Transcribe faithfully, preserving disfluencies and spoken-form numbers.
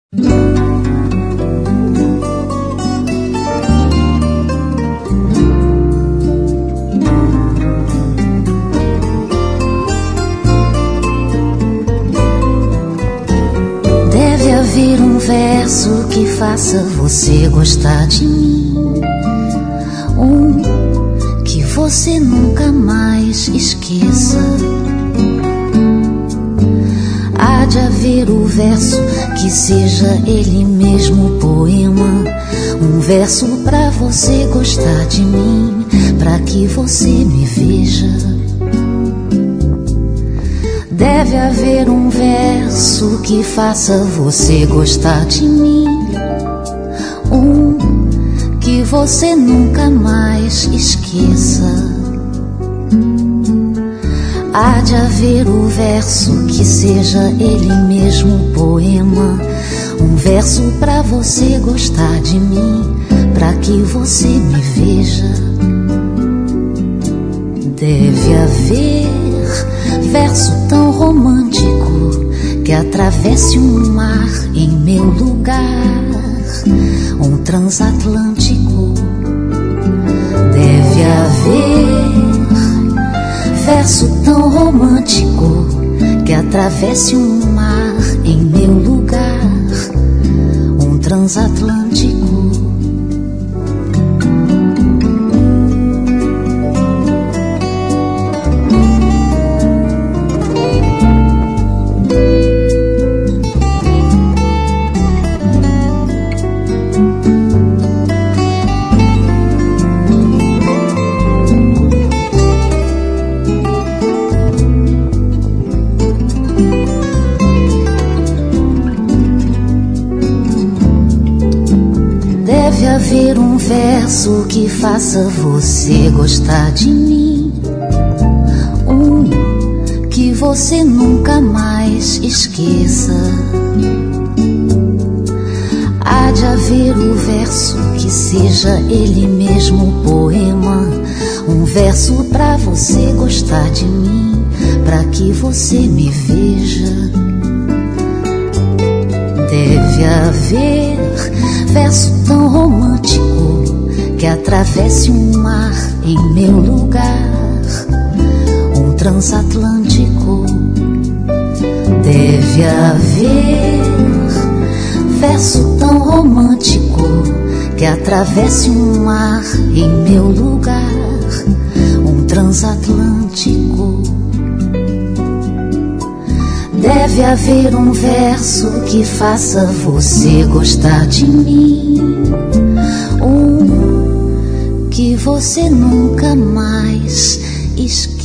Deve haver um verso que faça você gostar de mim, um que você nunca mais esqueça. Há de haver o verso que seja ele mesmo poema, um verso pra você gostar de mim, pra que você me veja. Deve haver um verso que faça você gostar de mim, um que você nunca mais esqueça. Há de haver o verso que seja ele mesmo poema, um verso pra você gostar de mim, pra que você me veja. Deve haver verso tão romântico que atravesse um mar em meu lugar, um transatlântico. Deve haver verso tão romântico que atravesse um mar em meu lugar, um transatlântico. Deve haver um verso que faça você gostar de mim, um que você nunca mais esqueça. Há de haver o verso que seja ele mesmo poema, um verso pra você gostar de mim, pra que você me veja. Deve haver verso tão romântico que atravesse um mar em meu lugar, um transatlântico. Deve haver verso tão romântico que atravesse um mar em meu lugar, um transatlântico. Deve haver um verso que faça você gostar de mim, um que você nunca mais esqueça.